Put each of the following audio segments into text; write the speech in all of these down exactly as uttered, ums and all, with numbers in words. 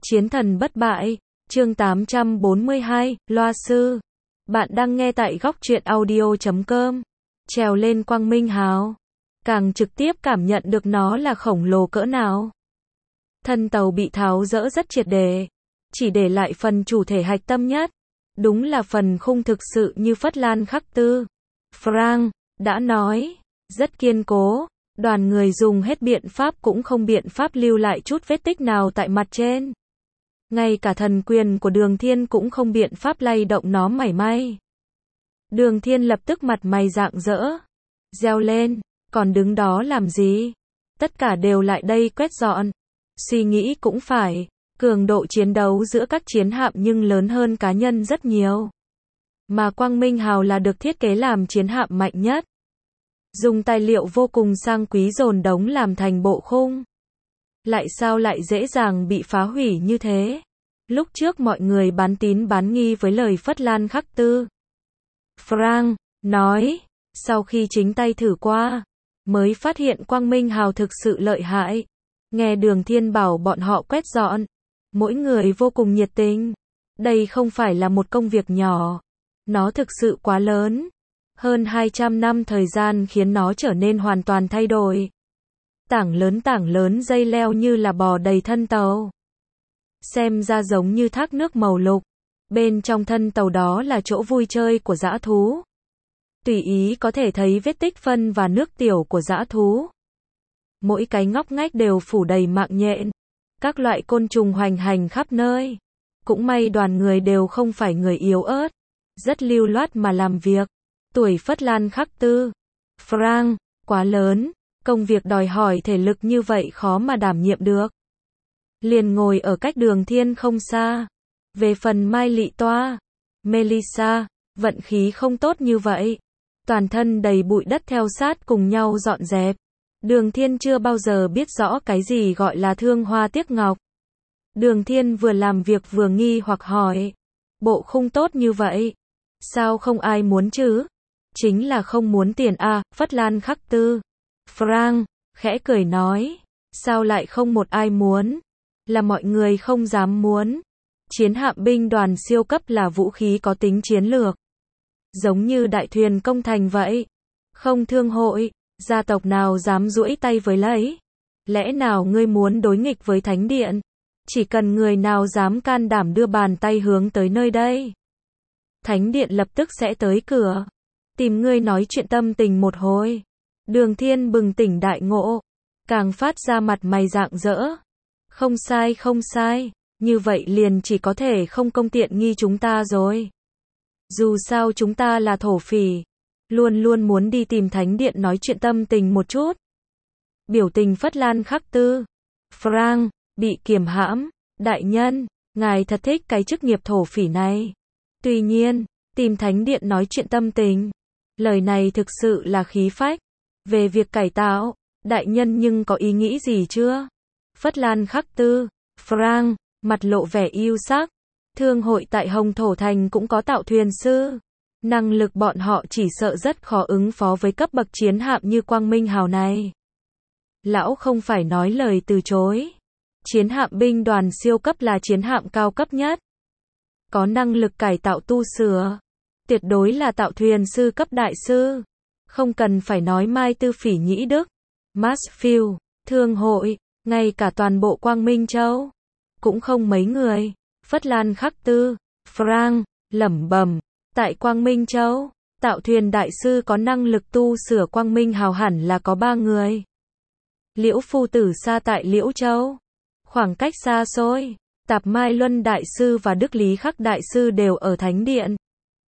Chiến thần bất bại, chương tám trăm bốn mươi hai, Loa sư. Bạn đang nghe tại góc truyện audio chấm com. Trèo lên Quang Minh Hào, càng trực tiếp cảm nhận được nó là khổng lồ cỡ nào. Thân tàu bị tháo dỡ rất triệt để, chỉ để lại phần chủ thể hạch tâm nhất. Đúng là phần khung thực sự như Phất Lan Khắc Tư. Frank đã nói, rất kiên cố. Đoàn người dùng hết biện pháp cũng không biện pháp lưu lại chút vết tích nào tại mặt trên. Ngay cả thần quyền của Đường Thiên cũng không biện pháp lay động nó mảy may. Đường Thiên lập tức mặt mày rạng rỡ, reo lên, còn đứng đó làm gì? Tất cả đều lại đây quét dọn. Suy nghĩ cũng phải, cường độ chiến đấu giữa các chiến hạm nhưng lớn hơn cá nhân rất nhiều. Mà Quang Minh Hào là được thiết kế làm chiến hạm mạnh nhất. Dùng tài liệu vô cùng sang quý dồn đống làm thành bộ khung. Lại sao lại dễ dàng bị phá hủy như thế? Lúc trước mọi người bán tín bán nghi với lời Phất Lan Khắc Tư. Frank nói, sau khi chính tay thử qua, mới phát hiện Quang Minh Hào thực sự lợi hại. Nghe Đường Thiên bảo bọn họ quét dọn, mỗi người vô cùng nhiệt tình. Đây không phải là một công việc nhỏ, nó thực sự quá lớn. Hơn hai trăm năm thời gian khiến nó trở nên hoàn toàn thay đổi. Tảng lớn tảng lớn dây leo như là bò đầy thân tàu. Xem ra giống như thác nước màu lục. Bên trong thân tàu đó là chỗ vui chơi của dã thú. Tùy ý có thể thấy vết tích phân và nước tiểu của dã thú. Mỗi cái ngóc ngách đều phủ đầy mạng nhện. Các loại côn trùng hoành hành khắp nơi. Cũng may đoàn người đều không phải người yếu ớt. Rất lưu loát mà làm việc. Tuổi Phất Lan Khắc Tư. Frank, quá lớn. Công việc đòi hỏi thể lực như vậy khó mà đảm nhiệm được. Liền ngồi ở cách Đường Thiên không xa. Về phần Mai Lị Toa, Melissa, vận khí không tốt như vậy. Toàn thân đầy bụi đất theo sát cùng nhau dọn dẹp. Đường Thiên chưa bao giờ biết rõ cái gì gọi là thương hoa tiếc ngọc. Đường Thiên vừa làm việc vừa nghi hoặc hỏi. Bộ khung tốt như vậy, sao không ai muốn chứ? Chính là không muốn tiền à, Phất Lan Khắc Tư. Frank khẽ cười nói, sao lại không một ai muốn? Là mọi người không dám muốn. Chiến hạm binh đoàn siêu cấp là vũ khí có tính chiến lược. Giống như đại thuyền công thành vậy. Không thương hội, gia tộc nào dám duỗi tay với lấy. Lẽ nào ngươi muốn đối nghịch với Thánh Điện? Chỉ cần người nào dám can đảm đưa bàn tay hướng tới nơi đây. Thánh Điện lập tức sẽ tới cửa. Tìm ngươi nói chuyện tâm tình một hồi. Đường Thiên bừng tỉnh đại ngộ. Càng phát ra mặt mày rạng rỡ. Không sai không sai. Như vậy liền chỉ có thể không công tiện nghi chúng ta rồi. Dù sao chúng ta là thổ phỉ. Luôn luôn muốn đi tìm Thánh Điện nói chuyện tâm tình một chút. Biểu tình Phất Lan Khắc Tư. Frank bị kiềm hãm. Đại nhân, ngài thật thích cái chức nghiệp thổ phỉ này. Tuy nhiên, tìm Thánh Điện nói chuyện tâm tình. Lời này thực sự là khí phách. Về việc cải tạo, đại nhân nhưng có ý nghĩ gì chưa? Phất Lan Khắc Tư. Frank mặt lộ vẻ yêu sắc. Thương hội tại Hồng Thổ Thành cũng có tạo thuyền sư. Năng lực bọn họ chỉ sợ rất khó ứng phó với cấp bậc chiến hạm như Quang Minh Hào này. Lão không phải nói lời từ chối. Chiến hạm binh đoàn siêu cấp là chiến hạm cao cấp nhất. Có năng lực cải tạo tu sửa. Tuyệt đối là tạo thuyền sư cấp đại sư. Không cần phải nói Mai Tư Phỉ Nhĩ Đức, Marsfield, Thương hội, ngay cả toàn bộ Quang Minh Châu. Cũng không mấy người. Phất Lan Khắc Tư. Frank lẩm bẩm, tại Quang Minh Châu, tạo thuyền đại sư có năng lực tu sửa Quang Minh Hào hẳn là có ba người. Liễu Phu Tử xa tại Liễu Châu. Khoảng cách xa xôi. Tạp Mai Luân đại sư và Đức Lý Khắc đại sư đều ở Thánh Điện.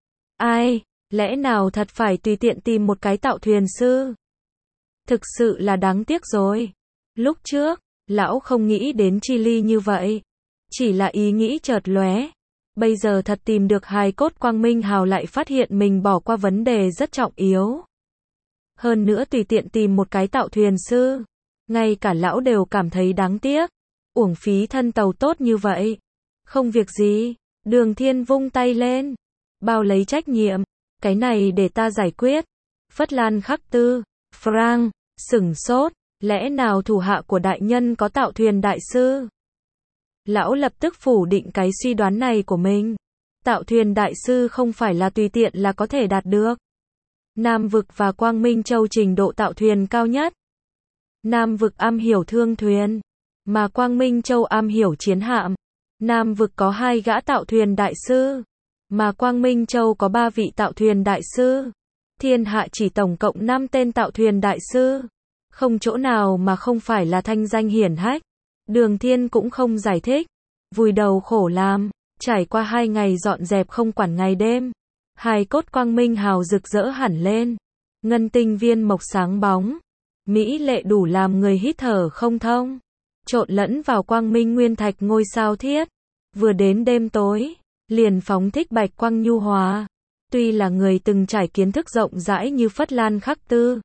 Ai, lẽ nào thật phải tùy tiện tìm một cái tạo thuyền sư? Thực sự là đáng tiếc rồi. Lúc trước, lão không nghĩ đến chi ly như vậy. Chỉ là ý nghĩ chợt lóe. Bây giờ thật tìm được hài cốt Quang Minh Hào lại phát hiện mình bỏ qua vấn đề rất trọng yếu. Hơn nữa tùy tiện tìm một cái tạo thuyền sư. Ngay cả lão đều cảm thấy đáng tiếc. Uổng phí thân tàu tốt như vậy. Không việc gì. Đường Thiên vung tay lên. Bao lấy trách nhiệm. Cái này để ta giải quyết. Phất Lan Khắc Tư. Frank sửng sốt. Lẽ nào thủ hạ của đại nhân có tạo thuyền đại sư? Lão lập tức phủ định cái suy đoán này của mình. Tạo thuyền đại sư không phải là tùy tiện là có thể đạt được. Nam vực và Quang Minh Châu trình độ tạo thuyền cao nhất. Nam vực am hiểu thương thuyền, mà Quang Minh Châu am hiểu chiến hạm. Nam vực có hai gã tạo thuyền đại sư, mà Quang Minh Châu có ba vị tạo thuyền đại sư. Thiên hạ chỉ tổng cộng năm tên tạo thuyền đại sư. Không chỗ nào mà không phải là thanh danh hiển hách. Đường Thiên cũng không giải thích. Vùi đầu khổ làm, trải qua hai ngày dọn dẹp không quản ngày đêm. Hài cốt Quang Minh hào rực rỡ hẳn lên. Ngân tinh viên mộc sáng bóng. Mỹ lệ đủ làm người hít thở không thông. Trộn lẫn vào quang minh nguyên thạch ngôi sao thiết. Vừa đến đêm tối, liền phóng thích bạch quang nhu hòa. Tuy là người từng trải kiến thức rộng rãi như Phất Lan Khắc Tư,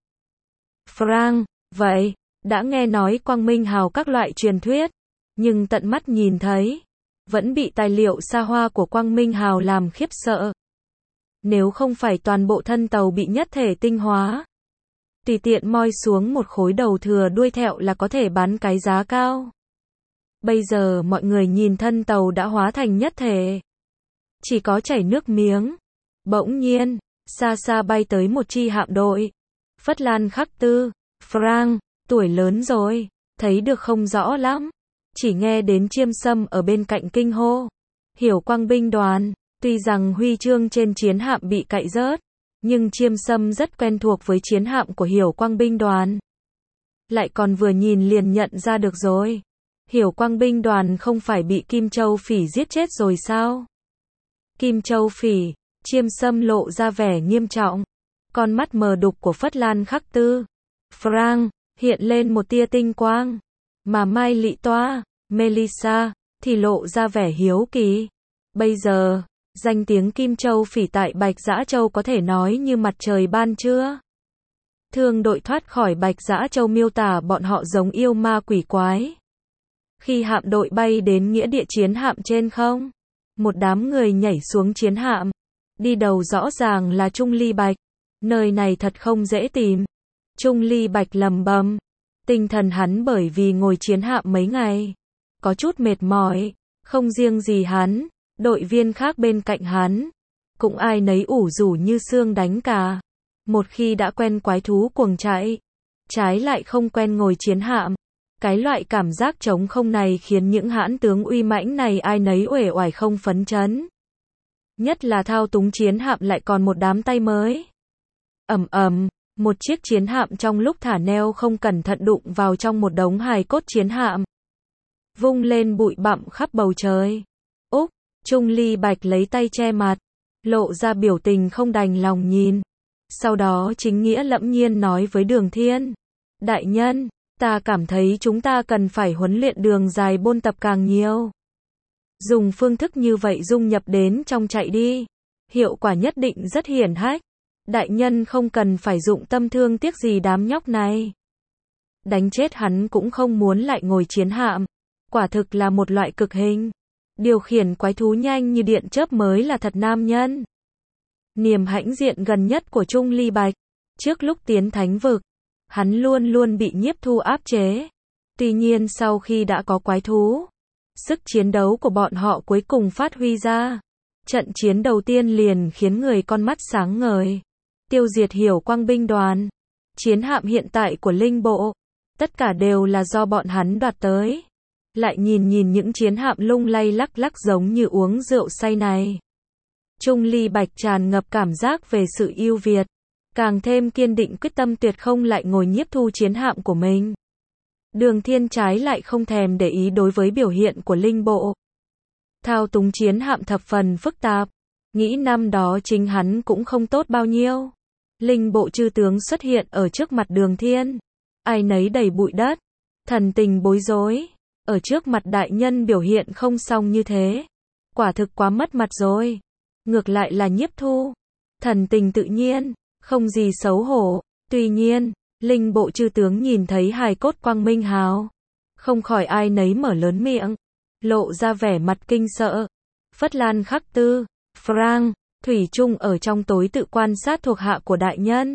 Frank, vậy, đã nghe nói quang minh hào các loại truyền thuyết, nhưng tận mắt nhìn thấy, vẫn bị tài liệu xa hoa của quang minh hào làm khiếp sợ. Nếu không phải toàn bộ thân tàu bị nhất thể tinh hóa, tùy tiện moi xuống một khối đầu thừa đuôi thẹo là có thể bán cái giá cao. Bây giờ mọi người nhìn thân tàu đã hóa thành nhất thể, chỉ có chảy nước miếng. Bỗng nhiên, xa xa bay tới một chi hạm đội. Phất Lan Khắc Tư, Frank, tuổi lớn rồi, thấy được không rõ lắm. Chỉ nghe đến Chiêm Sâm ở bên cạnh kinh hô. Hiểu Quang binh đoàn, tuy rằng huy chương trên chiến hạm bị cạy rớt, nhưng Chiêm Sâm rất quen thuộc với chiến hạm của Hiểu Quang binh đoàn. Lại còn vừa nhìn liền nhận ra được rồi. Hiểu Quang binh đoàn không phải bị Kim Châu Phỉ giết chết rồi sao? Kim Châu Phỉ, Chiêm Sâm lộ ra vẻ nghiêm trọng. Con mắt mờ đục của Phất Lan Khắc Tư, Frank, hiện lên một tia tinh quang. Mà Mai Lị Toa, Melissa, thì lộ ra vẻ hiếu kỳ. Bây giờ, danh tiếng Kim Châu Phỉ tại Bạch Dã Châu có thể nói như mặt trời ban trưa. Thương đội thoát khỏi Bạch Dã Châu miêu tả bọn họ giống yêu ma quỷ quái. Khi hạm đội bay đến nghĩa địa chiến hạm trên không, một đám người nhảy xuống chiến hạm. Đi đầu rõ ràng là Trung Ly Bạch. Nơi này thật không dễ tìm. Trung Ly Bạch lầm bầm. Tinh thần hắn bởi vì ngồi chiến hạm mấy ngày, có chút mệt mỏi. Không riêng gì hắn, đội viên khác bên cạnh hắn, cũng ai nấy ủ rũ như xương đánh cả. Một khi đã quen quái thú cuồng chạy, trái lại không quen ngồi chiến hạm. Cái loại cảm giác trống không này khiến những hãn tướng uy mãnh này ai nấy uể oải không phấn chấn. Nhất là thao túng chiến hạm lại còn một đám tay mới. Ầm ầm, một chiếc chiến hạm trong lúc thả neo không cẩn thận đụng vào trong một đống hài cốt chiến hạm. Vung lên bụi bặm khắp bầu trời. Úc, Trung Ly Bạch lấy tay che mặt, lộ ra biểu tình không đành lòng nhìn. Sau đó chính nghĩa lẫm nhiên nói với Đường Thiên. Đại nhân, ta cảm thấy chúng ta cần phải huấn luyện đường dài bôn tập càng nhiều. Dùng phương thức như vậy dung nhập đến trong chạy đi. Hiệu quả nhất định rất hiển hách. Đại nhân không cần phải dụng tâm thương tiếc gì đám nhóc này. Đánh chết hắn cũng không muốn lại ngồi chiến hạm. Quả thực là một loại cực hình. Điều khiển quái thú nhanh như điện chớp mới là thật nam nhân. Niềm hãnh diện gần nhất của Trung Ly Bạch. Trước lúc tiến thánh vực, hắn luôn luôn bị nhiếp thu áp chế. Tuy nhiên sau khi đã có quái thú, sức chiến đấu của bọn họ cuối cùng phát huy ra. Trận chiến đầu tiên liền khiến người con mắt sáng ngời. Tiêu diệt Hiểu Quang binh đoàn. Chiến hạm hiện tại của Linh Bộ. Tất cả đều là do bọn hắn đoạt tới. Lại nhìn nhìn những chiến hạm lung lay lắc lắc giống như uống rượu say này. Trung Ly Bạch tràn ngập cảm giác về sự ưu việt. Càng thêm kiên định quyết tâm tuyệt không lại ngồi nhiếp thu chiến hạm của mình. Đường Thiên trái lại không thèm để ý đối với biểu hiện của Linh Bộ. Thao túng chiến hạm thập phần phức tạp. Nghĩ năm đó chính hắn cũng không tốt bao nhiêu. Linh Bộ chư tướng xuất hiện ở trước mặt Đường Thiên. Ai nấy đầy bụi đất. Thần tình bối rối. Ở trước mặt đại nhân biểu hiện không xong như thế. Quả thực quá mất mặt rồi. Ngược lại là nhiếp thu. Thần tình tự nhiên. Không gì xấu hổ. Tuy nhiên, Linh Bộ chư tướng nhìn thấy hài cốt Quang Minh hào. Không khỏi ai nấy mở lớn miệng. Lộ ra vẻ mặt kinh sợ. Phất Lan Khắc Tư, Frank, thủy chung ở trong tối tự quan sát thuộc hạ của đại nhân.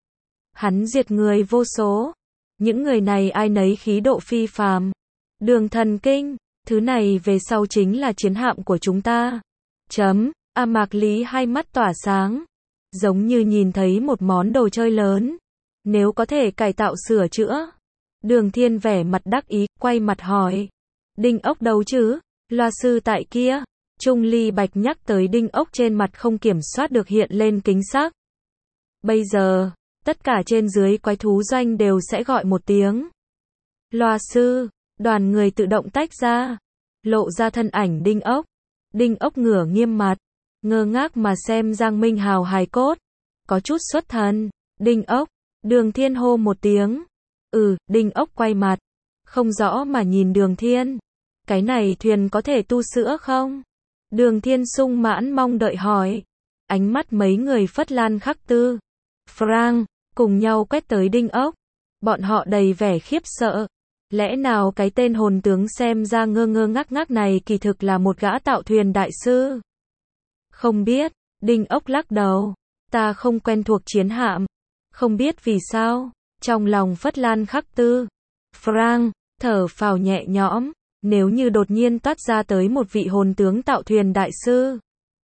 Hắn diệt người vô số. Những người này ai nấy khí độ phi phàm. Đường Thần Kinh, Thứ này về sau chính là chiến hạm của chúng ta. Chấm, A Mạc Lý hai mắt tỏa sáng. Giống như nhìn thấy một món đồ chơi lớn. Nếu có thể cải tạo sửa chữa. Đường Thiên vẻ mặt đắc ý, quay mặt hỏi. Đinh ốc đâu chứ? Loa sư tại kia. Trung Ly Bạch nhắc tới đinh ốc trên mặt không kiểm soát được hiện lên kính sắc. Bây giờ, tất cả trên dưới quái thú doanh đều sẽ gọi một tiếng. Loa sư, đoàn người tự động tách ra. Lộ ra thân ảnh đinh ốc. Đinh ốc ngửa nghiêm mặt. Ngơ ngác mà xem Giang Minh Hào hài cốt. Có chút xuất thần. Đinh ốc. Đường Thiên hô một tiếng. Ừ, đinh ốc quay mặt. Không rõ mà nhìn Đường Thiên. Cái này thuyền có thể tu sữa không? Đường Thiên sung mãn mong đợi hỏi. Ánh mắt mấy người Phất Lan Khắc Tư, Frank, cùng nhau quét tới đinh ốc. Bọn họ đầy vẻ khiếp sợ. Lẽ nào cái tên hồn tướng xem ra ngơ ngơ ngác ngác này kỳ thực là một gã tạo thuyền đại sư? Không biết, đinh ốc lắc đầu. Ta không quen thuộc chiến hạm. Không biết vì sao. Trong lòng Phất Lan Khắc Tư, Frank, thở phào nhẹ nhõm. Nếu như đột nhiên toát ra tới một vị hồn tướng tạo thuyền đại sư.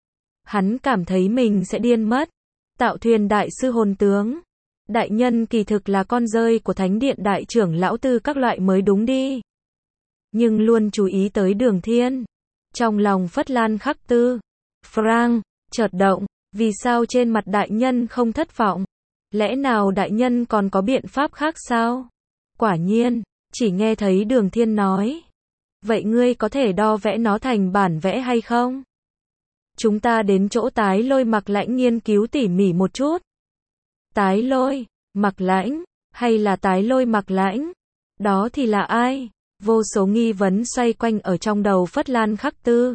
Hắn cảm thấy mình sẽ điên mất. Tạo thuyền đại sư hồn tướng. Đại nhân kỳ thực là con rơi của thánh điện đại trưởng lão tư các loại mới đúng đi. Nhưng luôn chú ý tới Đường Thiên. Trong lòng Phất Lan Khắc Tư, Frank, chợt động. Vì sao trên mặt đại nhân không thất vọng? Lẽ nào đại nhân còn có biện pháp khác sao? Quả nhiên, chỉ nghe thấy Đường Thiên nói. Vậy ngươi có thể đo vẽ nó thành bản vẽ hay không? Chúng ta đến chỗ Tái Lôi Mặc Lãnh nghiên cứu tỉ mỉ một chút. Tái Lôi, Mặc Lãnh, hay là Tái Lôi Mặc Lãnh? Đó thì là ai? Vô số nghi vấn xoay quanh ở trong đầu Phất Lan Khắc Tư.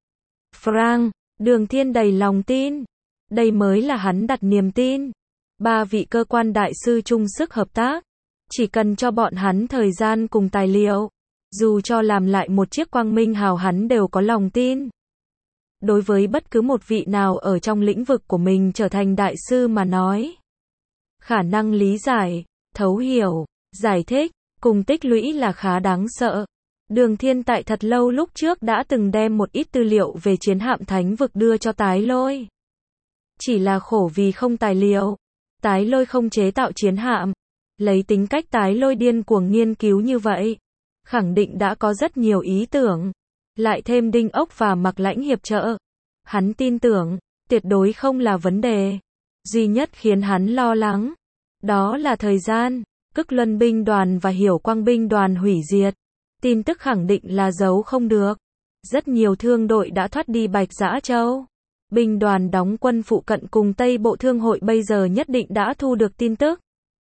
Frank, Đường Thiên đầy lòng tin. Đây mới là hắn đặt niềm tin. Ba vị cơ quan đại sư chung sức hợp tác. Chỉ cần cho bọn hắn thời gian cùng tài liệu. Dù cho làm lại một chiếc quang minh hào hắn đều có lòng tin. Đối với bất cứ một vị nào ở trong lĩnh vực của mình trở thành đại sư mà nói. Khả năng lý giải, thấu hiểu, giải thích, cùng tích lũy là khá đáng sợ. Đường Thiên tại thật lâu lúc trước đã từng đem một ít tư liệu về chiến hạm thánh vực đưa cho Tái Lôi. Chỉ là khổ vì không tài liệu. Tái Lôi không chế tạo chiến hạm. Lấy tính cách Tái Lôi điên cuồng nghiên cứu như vậy. Khẳng định đã có rất nhiều ý tưởng. Lại thêm đinh ốc và Mặc Lãnh hiệp trợ. Hắn tin tưởng, tuyệt đối không là vấn đề. Duy nhất khiến hắn lo lắng. Đó là thời gian, Cức Luân binh đoàn và Hiểu Quang binh đoàn hủy diệt. Tin tức khẳng định là giấu không được. Rất nhiều thương đội đã thoát đi Bạch Dã Châu. Binh đoàn đóng quân phụ cận cùng Tây Bộ Thương hội bây giờ nhất định đã thu được tin tức.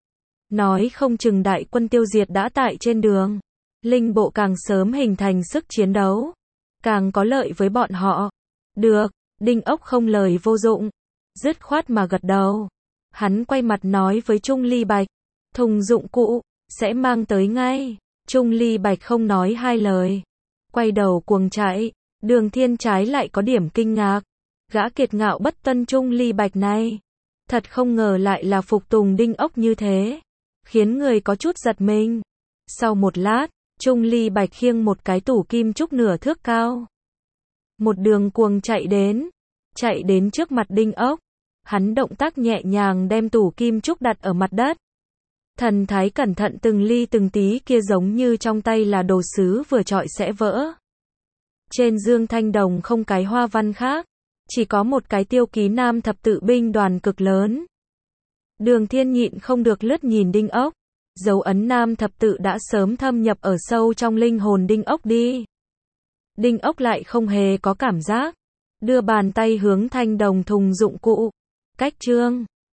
Nói không chừng đại quân tiêu diệt đã tại trên đường. Linh bộ càng sớm hình thành sức chiến đấu. Càng có lợi với bọn họ. Được, đinh ốc không lời vô dụng. Dứt khoát mà gật đầu. Hắn quay mặt nói với Trung Ly Bạch. Thùng dụng cụ, sẽ mang tới ngay. Trung Ly Bạch không nói hai lời. Quay đầu cuồng chạy. Đường Thiên trái lại có điểm kinh ngạc. Gã kiệt ngạo bất tuân Trung Ly Bạch này. Thật không ngờ lại là phục tùng đinh ốc như thế. Khiến người có chút giật mình. Sau một lát, Trung Ly Bạch khiêng một cái tủ kim trúc nửa thước cao. Một đường cuồng chạy đến. Chạy đến trước mặt đinh ốc. Hắn động tác nhẹ nhàng đem tủ kim trúc đặt ở mặt đất. Thần thái cẩn thận từng ly từng tí kia giống như trong tay là đồ sứ vừa chọi sẽ vỡ. Trên dương thanh đồng không cái hoa văn khác. Chỉ có một cái tiêu ký nam thập tự binh đoàn cực lớn. Đường Thiên nhịn không được lướt nhìn đinh ốc. Dấu ấn nam thập tự đã sớm thâm nhập ở sâu trong linh hồn đinh ốc đi. Đinh ốc lại không hề có cảm giác. Đưa bàn tay hướng thanh đồng thùng dụng cụ. Cách trương.